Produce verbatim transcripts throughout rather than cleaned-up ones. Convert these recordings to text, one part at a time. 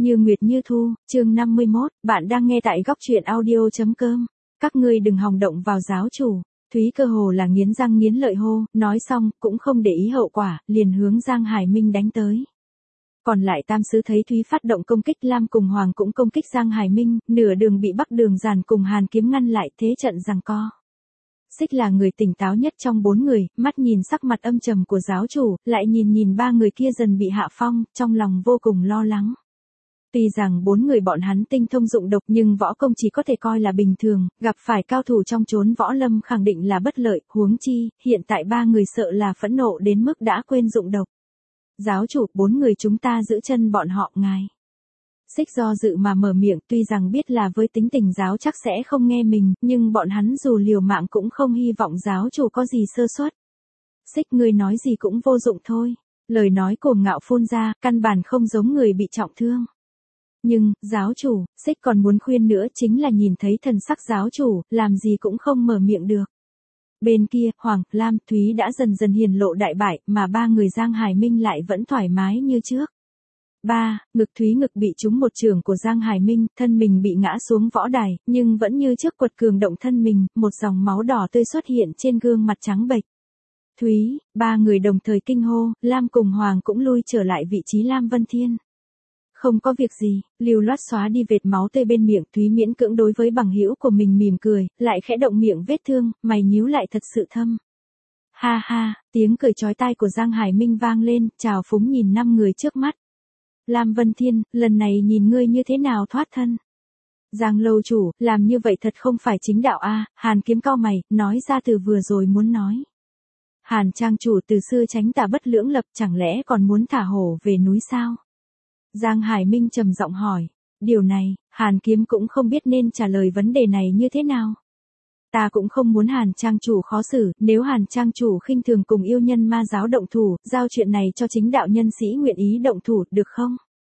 Như Nguyệt Như Thu, chương năm mươi mốt, bạn đang nghe tại góc truyện audio.com. Các ngươi đừng hòng động vào giáo chủ. Thúy cơ hồ là nghiến răng nghiến lợi hô, nói xong, cũng không để ý hậu quả, liền hướng Giang Hải Minh đánh tới. Còn lại tam sứ thấy Thúy phát động công kích, Lam cùng Hoàng cũng công kích Giang Hải Minh, nửa đường bị Bắc Đường Giản cùng Hàn Kiếm ngăn lại, thế trận giằng co. Xích là người tỉnh táo nhất trong bốn người, mắt nhìn sắc mặt âm trầm của giáo chủ, lại nhìn nhìn ba người kia dần bị hạ phong, trong lòng vô cùng lo lắng. Tuy rằng bốn người bọn hắn tinh thông dụng độc nhưng võ công chỉ có thể coi là bình thường, gặp phải cao thủ trong chốn võ lâm khẳng định là bất lợi, huống chi, hiện tại ba người sợ là phẫn nộ đến mức đã quên dụng độc. Giáo chủ, bốn người chúng ta giữ chân bọn họ, ngài. Xích do dự mà mở miệng, tuy rằng biết là với tính tình giáo chắc sẽ không nghe mình, nhưng bọn hắn dù liều mạng cũng không hy vọng giáo chủ có gì sơ suất. Xích, ngươi nói gì cũng vô dụng thôi. Lời nói cuồng ngạo phun ra, căn bản không giống người bị trọng thương. Nhưng, giáo chủ, Xích còn muốn khuyên nữa, chính là nhìn thấy thần sắc giáo chủ, làm gì cũng không mở miệng được. Bên kia, Hoàng, Lam, Thúy đã dần dần hiển lộ đại bại, mà ba người Giang Hải Minh lại vẫn thoải mái như trước. Ba, ngực Thúy ngực bị trúng một chưởng của Giang Hải Minh, thân mình bị ngã xuống võ đài, nhưng vẫn như trước quật cường động thân mình, một dòng máu đỏ tươi xuất hiện trên gương mặt trắng bệch. Thúy, ba người đồng thời kinh hô, Lam cùng Hoàng cũng lui trở lại vị trí Lam Vân Thiên. Không có việc gì, lưu loát xóa đi vệt máu tươi bên miệng, Thúy miễn cưỡng đối với bằng hữu của mình mỉm cười, lại khẽ động miệng vết thương, mày nhíu lại thật sự thâm. Ha ha, tiếng cười chói tai của Giang Hải Minh vang lên, trào phúng nhìn năm người trước mắt. Lam Vân Thiên, lần này nhìn ngươi như thế nào thoát thân. Giang lâu chủ, làm như vậy thật không phải chính đạo a. Hàn Kiếm cau mày, nói ra từ vừa rồi muốn nói. Hàn trang chủ từ xưa tránh tà bất lưỡng lập, chẳng lẽ còn muốn thả hổ về núi sao? Giang Hải Minh trầm giọng hỏi. Điều này, Hàn Kiếm cũng không biết nên trả lời vấn đề này như thế nào. Ta cũng không muốn Hàn trang chủ khó xử, nếu Hàn trang chủ khinh thường cùng yêu nhân ma giáo động thủ, giao chuyện này cho chính đạo nhân sĩ nguyện ý động thủ, được không?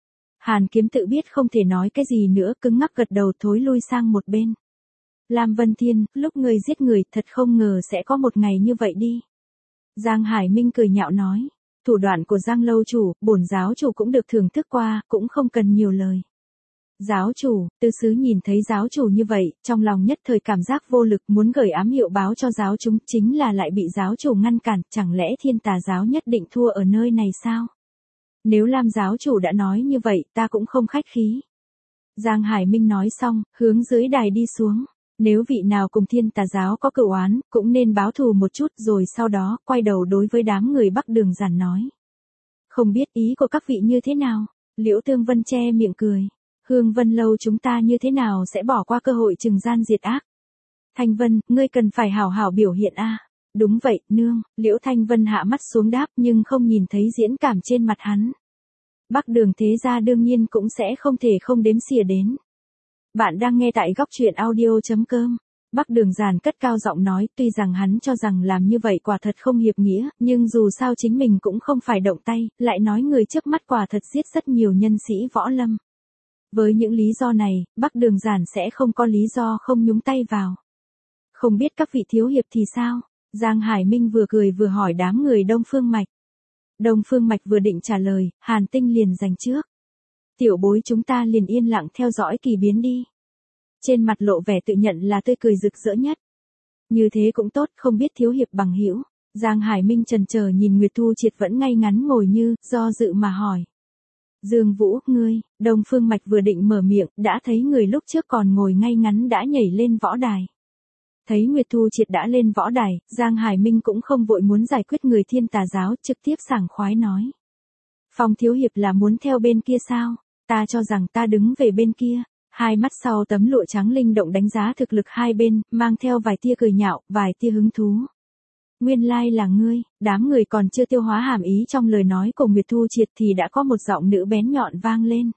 Hàn Kiếm tự biết không thể nói cái gì nữa, cứng ngắc gật đầu thối lui sang một bên. Lam Vân Thiên, lúc ngươi giết người, thật không ngờ sẽ có một ngày như vậy đi. Giang Hải Minh cười nhạo nói. Thủ đoạn của Giang lâu chủ, bổn giáo chủ cũng được thưởng thức qua, cũng không cần nhiều lời. Giáo chủ, tư sứ nhìn thấy giáo chủ như vậy, trong lòng nhất thời cảm giác vô lực, muốn gửi ám hiệu báo cho giáo chúng, chính là lại bị giáo chủ ngăn cản, chẳng lẽ thiên tà giáo nhất định thua ở nơi này sao? Nếu Lam giáo chủ đã nói như vậy, ta cũng không khách khí. Giang Hải Minh nói xong, hướng dưới đài đi xuống. Nếu vị nào cùng thiên tà giáo có cửu oán, cũng nên báo thù một chút, rồi sau đó, quay đầu đối với đám người Bắc Đường Giản nói. Không biết ý của các vị như thế nào? Liễu Tương Vân che miệng cười. Hương Vân lâu chúng ta như thế nào sẽ bỏ qua cơ hội trừng gian diệt ác? Thanh Vân, ngươi cần phải hảo hảo biểu hiện a. Đúng vậy, nương. Liễu Thanh Vân hạ mắt xuống đáp, nhưng không nhìn thấy diễn cảm trên mặt hắn. Bắc Đường thế gia đương nhiên cũng sẽ không thể không đếm xỉa đến. Bạn đang nghe tại góc truyện audio.com. Bắc Đường Giản cất cao giọng nói, tuy rằng hắn cho rằng làm như vậy quả thật không hiệp nghĩa, nhưng dù sao chính mình cũng không phải động tay, lại nói người trước mắt quả thật giết rất nhiều nhân sĩ võ lâm. Với những lý do này, Bắc Đường Giản sẽ không có lý do không nhúng tay vào. Không biết các vị thiếu hiệp thì sao? Giang Hải Minh vừa cười vừa hỏi đám người Đông Phương Mạch. Đông Phương Mạch vừa định trả lời, Hàn Tinh liền giành trước. Tiểu bối chúng ta liền yên lặng theo dõi kỳ biến đi. Trên mặt lộ vẻ tự nhận là tươi cười rực rỡ nhất. Như thế cũng tốt, không biết thiếu hiệp bằng hữu. Giang Hải Minh chần chờ nhìn Nguyệt Thu Triệt vẫn ngay ngắn ngồi như, do dự mà hỏi. Dương Vũ, ngươi, Đông Phương Mạch vừa định mở miệng, đã thấy người lúc trước còn ngồi ngay ngắn đã nhảy lên võ đài. Thấy Nguyệt Thu Triệt đã lên võ đài, Giang Hải Minh cũng không vội muốn giải quyết người thiên tà giáo, trực tiếp sảng khoái nói. Phong thiếu hiệp là muốn theo bên kia sao? Ta cho rằng ta đứng về bên kia. Hai mắt sau tấm lụa trắng linh động đánh giá thực lực hai bên, mang theo vài tia cười nhạo, vài tia hứng thú. Nguyên lai là ngươi, đám người còn chưa tiêu hóa hàm ý trong lời nói của Nguyệt Thu Triệt thì đã có một giọng nữ bén nhọn vang lên.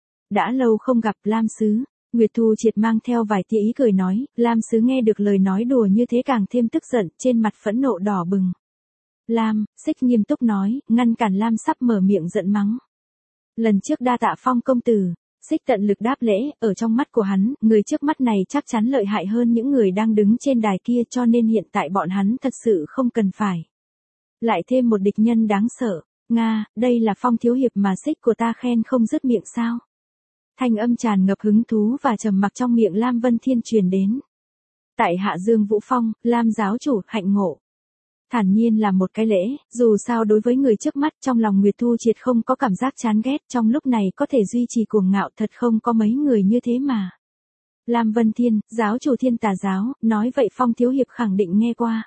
Đã lâu không gặp Lam Sứ. Nguyệt Thu Triệt mang theo vài tia ý cười nói, Lam Sứ nghe được lời nói đùa như thế càng thêm tức giận, trên mặt phẫn nộ đỏ bừng. Lam, Xích nghiêm túc nói, ngăn cản Lam sắp mở miệng giận mắng. Lần trước đa tạ Phong công tử. Xích tận lực đáp lễ, ở trong mắt của hắn, người trước mắt này chắc chắn lợi hại hơn những người đang đứng trên đài kia, cho nên hiện tại bọn hắn thật sự không cần phải. Lại thêm một địch nhân đáng sợ. Nga, đây là Phong thiếu hiệp mà Xích của ta khen không dứt miệng sao? Thanh âm tràn ngập hứng thú và trầm mặc trong miệng Lam Vân Thiên truyền đến. Tại hạ Dương Vũ Phong, Lam giáo chủ, hạnh ngộ. Thản nhiên là một cái lễ, dù sao đối với người trước mắt trong lòng Nguyệt Thu Triệt không có cảm giác chán ghét, trong lúc này có thể duy trì cuồng ngạo thật không có mấy người như thế mà. Lam Vân Thiên, giáo chủ Thiên Tà giáo, nói vậy Phong thiếu hiệp khẳng định nghe qua.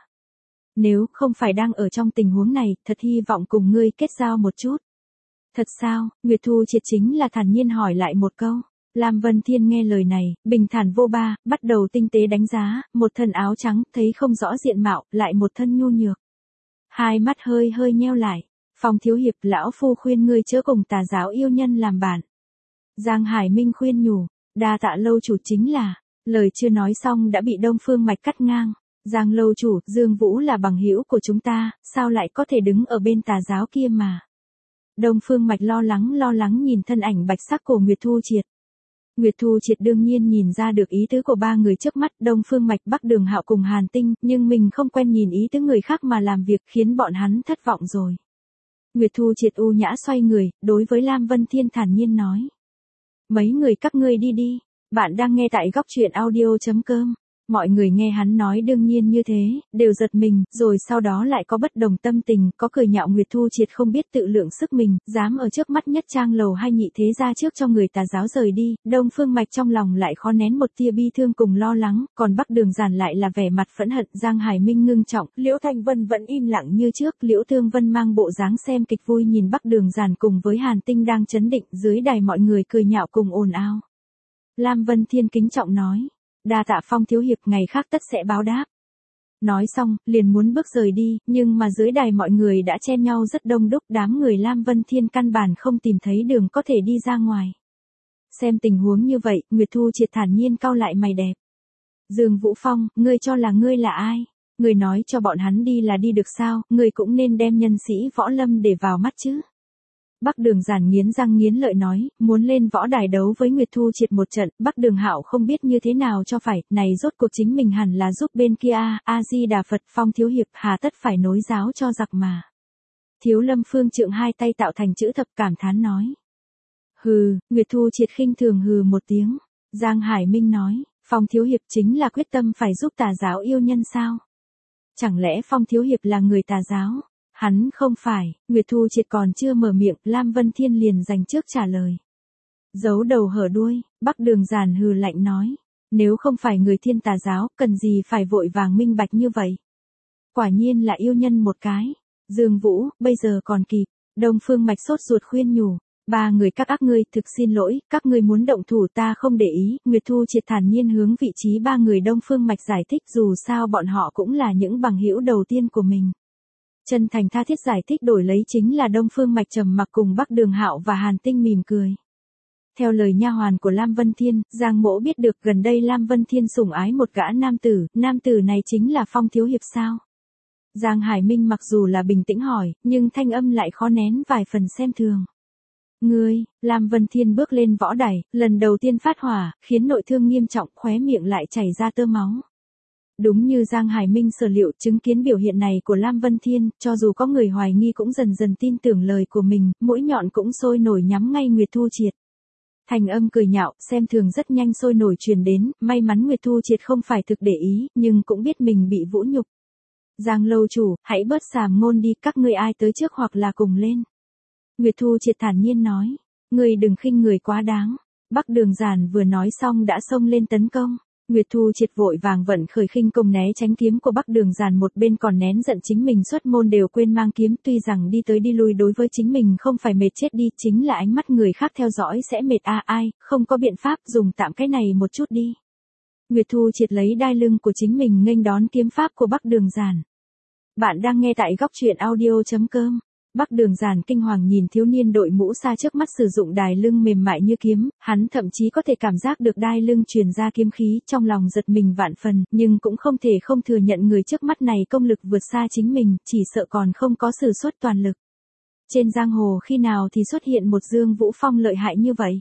Nếu không phải đang ở trong tình huống này, thật hy vọng cùng ngươi kết giao một chút. Thật sao? Nguyệt Thu Triệt chính là thản nhiên hỏi lại một câu. Lam Vân Thiên nghe lời này, bình thản vô ba, bắt đầu tinh tế đánh giá, một thân áo trắng, thấy không rõ diện mạo, lại một thân nhu nhược. Hai mắt hơi hơi nheo lại. Phong thiếu hiệp, lão phu khuyên ngươi chớ cùng tà giáo yêu nhân làm bạn. Giang Hải Minh khuyên nhủ, đa tạ lâu chủ chính là, lời chưa nói xong đã bị Đông Phương Mạch cắt ngang. Giang lâu chủ, Dương Vũ là bằng hữu của chúng ta, sao lại có thể đứng ở bên tà giáo kia mà. Đông Phương Mạch lo lắng lo lắng nhìn thân ảnh bạch sắc của Nguyệt Thu Triệt. Nguyệt Thu Triệt đương nhiên nhìn ra được ý tứ của ba người trước mắt, Đông Phương Mạch, Bắc Đường Hạo cùng Hàn Tinh, nhưng mình không quen nhìn ý tứ người khác mà làm việc, khiến bọn hắn thất vọng rồi. Nguyệt Thu Triệt u nhã xoay người, đối với Lam Vân Thiên thản nhiên nói. Mấy người các ngươi đi đi, bạn đang nghe tại góc truyện audio chấm com. Mọi người nghe hắn nói đương nhiên như thế, đều giật mình, rồi sau đó lại có bất đồng tâm tình, có cười nhạo Nguyệt Thu Triệt không biết tự lượng sức mình, dám ở trước mắt nhất trang lầu hai nhị thế ra trước cho người tà giáo rời đi. Đông Phương Mạch trong lòng lại khó nén một tia bi thương cùng lo lắng, còn Bắc Đường Giản lại là vẻ mặt phẫn hận. Giang Hải Minh ngưng trọng, Liễu Thanh Vân vẫn im lặng như trước, Liễu Thương Vân mang bộ dáng xem kịch vui nhìn Bắc Đường Giản cùng với Hàn Tinh đang chấn định, dưới đài mọi người cười nhạo cùng ồn ào. Lam Vân Thiên kính trọng nói. Đa tạ Phong thiếu hiệp, ngày khác tất sẽ báo đáp. Nói xong, liền muốn bước rời đi, nhưng mà dưới đài mọi người đã chen nhau rất đông đúc, đám người Lam Vân Thiên căn bản không tìm thấy đường có thể đi ra ngoài. Xem tình huống như vậy, Nguyệt Thu Triệt thản nhiên cau lại mày đẹp. Dương Vũ Phong, ngươi cho là ngươi là ai? Ngươi nói cho bọn hắn đi là đi được sao, ngươi cũng nên đem nhân sĩ võ lâm để vào mắt chứ. Bắc Đường Giản nghiến răng nghiến lợi nói, muốn lên võ đài đấu với Nguyệt Thu Triệt một trận. Bắc Đường Hạo không biết như thế nào cho phải, này rốt cuộc chính mình hẳn là giúp bên kia a, A Di Đà Phật. Phong thiếu hiệp hà tất phải nối giáo cho giặc mà. Thiếu Lâm Phương Trượng hai tay tạo thành chữ thập cảm thán nói. Hừ, Nguyệt Thu Triệt khinh thường hừ một tiếng. Giang Hải Minh nói, Phong thiếu hiệp chính là quyết tâm phải giúp tà giáo yêu nhân sao? Chẳng lẽ Phong thiếu hiệp là người tà giáo? Hắn không phải. Nguyệt Thu Triệt còn chưa mở miệng, Lam Vân Thiên liền dành trước trả lời. Giấu đầu hở đuôi, Bắc Đường Giản hừ lạnh nói. Nếu không phải người Thiên Tà giáo, cần gì phải vội vàng minh bạch như vậy? Quả nhiên là yêu nhân một cái. Dương Vũ, bây giờ còn kịp. Đông Phương Mạch sốt ruột khuyên nhủ. Ba người các ác ngươi, thực xin lỗi, các ngươi muốn động thủ ta không để ý. Nguyệt Thu Triệt thản nhiên hướng vị trí ba người Đông Phương Mạch giải thích, dù sao bọn họ cũng là những bằng hữu đầu tiên của mình. Chân thành tha thiết giải thích đổi lấy chính là Đông Phương Mạch trầm mặc cùng Bắc Đường Hạo và Hàn Tinh mỉm cười. Theo lời nha hoàn của Lam Vân Thiên, Giang Mỗ biết được gần đây Lam Vân Thiên sủng ái một gã nam tử, nam tử này chính là Phong thiếu hiệp sao? Giang Hải Minh mặc dù là bình tĩnh hỏi, nhưng thanh âm lại khó nén vài phần xem thường. Ngươi, Lam Vân Thiên bước lên võ đài, lần đầu tiên phát hỏa, khiến nội thương nghiêm trọng, khóe miệng lại chảy ra tơ máu. Đúng như Giang Hải Minh sở liệu, chứng kiến biểu hiện này của Lam Vân Thiên, cho dù có người hoài nghi cũng dần dần tin tưởng lời của mình, mũi nhọn cũng sôi nổi nhắm ngay Nguyệt Thu Triệt. Thành âm cười nhạo, xem thường rất nhanh sôi nổi truyền đến, may mắn Nguyệt Thu Triệt không phải thực để ý, nhưng cũng biết mình bị vũ nhục. Giang lâu chủ, hãy bớt sàm ngôn đi, các ngươi ai tới trước hoặc là cùng lên. Nguyệt Thu Triệt thản nhiên nói, ngươi đừng khinh người quá đáng. Bắc Đường Giản vừa nói xong đã xông lên tấn công. Nguyệt Thu Triệt vội vàng vận khởi khinh công né tránh kiếm của Bắc Đường Giản, một bên còn nén giận chính mình xuất môn đều quên mang kiếm, tuy rằng đi tới đi lui đối với chính mình không phải mệt chết đi, chính là ánh mắt người khác theo dõi sẽ mệt a à, ai, không có biện pháp, dùng tạm cái này một chút đi. Nguyệt Thu Triệt lấy đai lưng của chính mình nghênh đón kiếm pháp của Bắc Đường Giản. Bạn đang nghe tại góc truyện audio chấm com. Bắc Đường Giản kinh hoàng nhìn thiếu niên đội mũ xa trước mắt sử dụng đai lưng mềm mại như kiếm, hắn thậm chí có thể cảm giác được đai lưng truyền ra kiếm khí, trong lòng giật mình vạn phần, nhưng cũng không thể không thừa nhận người trước mắt này công lực vượt xa chính mình, chỉ sợ còn không có sử xuất toàn lực. Trên giang hồ khi nào thì xuất hiện một Dương Vũ Phong lợi hại như vậy?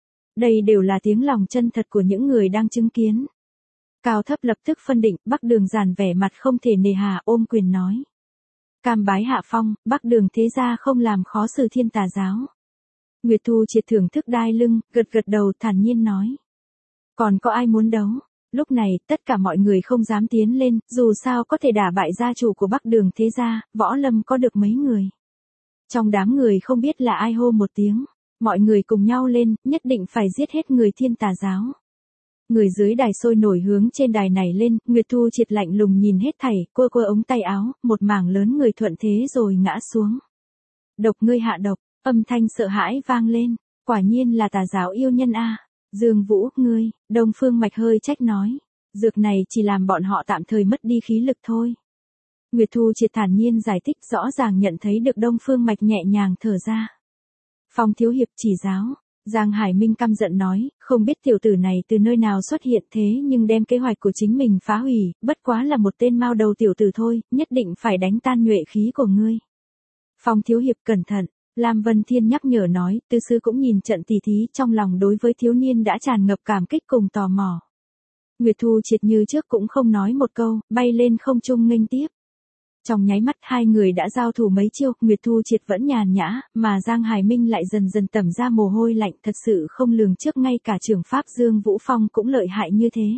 Đây đều là tiếng lòng chân thật của những người đang chứng kiến. Cao thấp lập tức phân định, Bắc Đường Giản vẻ mặt không thể nề hà ôm quyền nói. Cam bái hạ phong, Bắc Đường thế gia không làm khó xử Thiên Tà giáo. Nguyệt Thu Triệt thưởng thức đai lưng, gật gật đầu thản nhiên nói. Còn có ai muốn đấu? Lúc này, tất cả mọi người không dám tiến lên, dù sao có thể đả bại gia chủ của Bắc Đường thế gia, Võ Lâm có được mấy người. Trong đám người không biết là ai hô một tiếng, mọi người cùng nhau lên, nhất định phải giết hết người Thiên Tà giáo. Người dưới đài sôi nổi hướng trên đài này lên, Nguyệt Thu Triệt lạnh lùng nhìn hết thảy, quơ quơ ống tay áo, một mảng lớn người thuận thế rồi ngã xuống. Độc ngươi hạ độc, âm thanh sợ hãi vang lên, quả nhiên là tà giáo yêu nhân a. Dương Vũ, ngươi, Đông Phương Mạch hơi trách nói, dược này chỉ làm bọn họ tạm thời mất đi khí lực thôi. Nguyệt Thu Triệt thản nhiên giải thích, rõ ràng nhận thấy được Đông Phương Mạch nhẹ nhàng thở ra. Phong thiếu hiệp chỉ giáo, Giang Hải Minh căm giận nói, không biết tiểu tử này từ nơi nào xuất hiện thế nhưng đem kế hoạch của chính mình phá hủy, bất quá là một tên mao đầu tiểu tử thôi, nhất định phải đánh tan nhuệ khí của ngươi. Phong thiếu hiệp cẩn thận, Lam Vân Thiên nhắc nhở nói, tư sư cũng nhìn trận tỉ thí, trong lòng đối với thiếu niên đã tràn ngập cảm kích cùng tò mò. Nguyệt Thu Triệt như trước cũng không nói một câu, bay lên không trung nghênh tiếp. Trong nháy mắt hai người đã giao thủ mấy chiêu, Nguyệt Thu Triệt vẫn nhàn nhã, mà Giang Hải Minh lại dần dần tẩm ra mồ hôi lạnh, thật sự không lường trước ngay cả trưởng pháp Dương Vũ Phong cũng lợi hại như thế.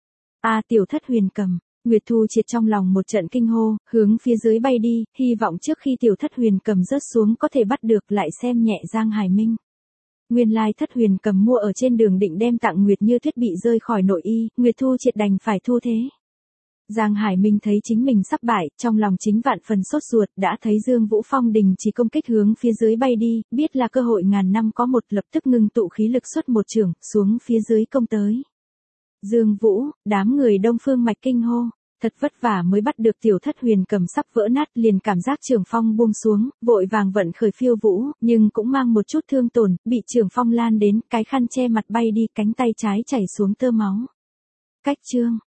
A tiểu thất huyền cầm, Nguyệt Thu Triệt trong lòng một trận kinh hô, hướng phía dưới bay đi, hy vọng trước khi tiểu thất huyền cầm rớt xuống có thể bắt được, lại xem nhẹ Giang Hải Minh. Nguyên lai thất huyền cầm mua ở trên đường định đem tặng Nguyệt Như Tuyết bị rơi khỏi nội y, Nguyệt Thu Triệt đành phải thu thế. Giang Hải Minh thấy chính mình sắp bại, trong lòng chính vạn phần sốt ruột, đã thấy Dương Vũ Phong đình chỉ công kích hướng phía dưới bay đi, biết là cơ hội ngàn năm có một, lập tức ngưng tụ khí lực xuất một chưởng, xuống phía dưới công tới. Dương Vũ, đám người Đông Phương Mạch kinh hô, thật vất vả mới bắt được tiểu thất huyền cầm sắp vỡ nát, liền cảm giác trường phong buông xuống, vội vàng vận khởi phiêu vũ, nhưng cũng mang một chút thương tổn, bị trường phong lan đến, cái khăn che mặt bay đi, cánh tay trái chảy xuống tơ máu. Cách chương